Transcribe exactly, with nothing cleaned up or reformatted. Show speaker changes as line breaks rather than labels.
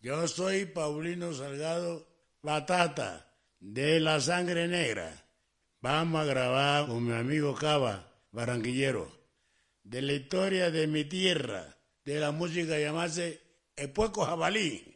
Yo soy Paulino Salgado Batata, de La Sangre Negra. Vamos a grabar con mi amigo Cava, barranquillero, de la historia de mi tierra, de la música llamarse El Puerco Jabalí.